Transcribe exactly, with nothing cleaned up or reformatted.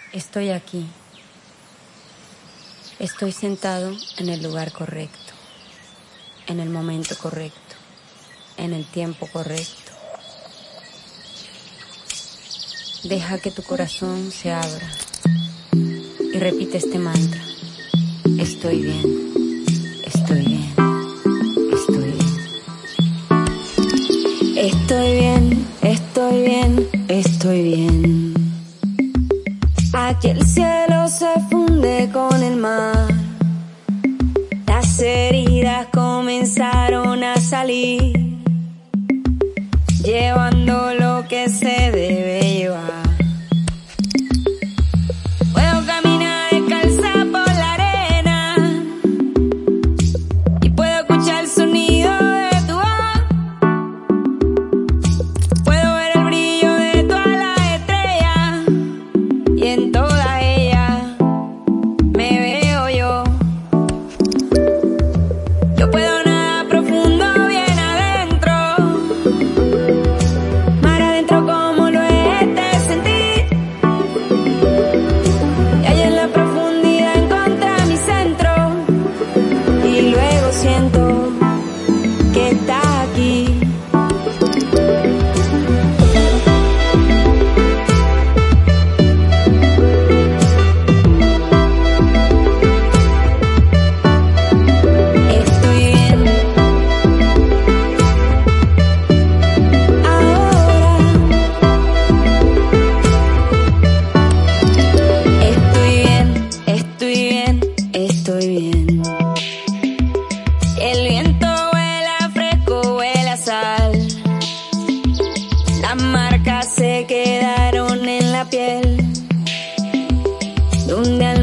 Estoy aquí. Estoy sentado en el lugar correcto, en el momento correcto, en el tiempo correcto. Deja que tu corazón se abra y repite este mantra. Estoy bien, estoy bien, estoy bien. Estoy bien, estoy bien, estoy bien. Aquí el cielo se funde con el mar. Las heridas comenzaron a salir, llevando lo que se debe llevar. Puedo caminar descalza por la arena y puedo escuchar el sonido de tu voz. Puedo ver el brillo de todas las estrellas y en todas ellas me veo yo. Yo puedo nadar profundo bien adentro, mar adentro como lo es de sentir, y allá en la profundidad encontré mi centro y luego siento que estás aquí. Estoy bien. Ahora estoy bien, estoy bien, estoy bien. El viento huela fresco, huele a sal. Las marcas se quedaron en la piel de un día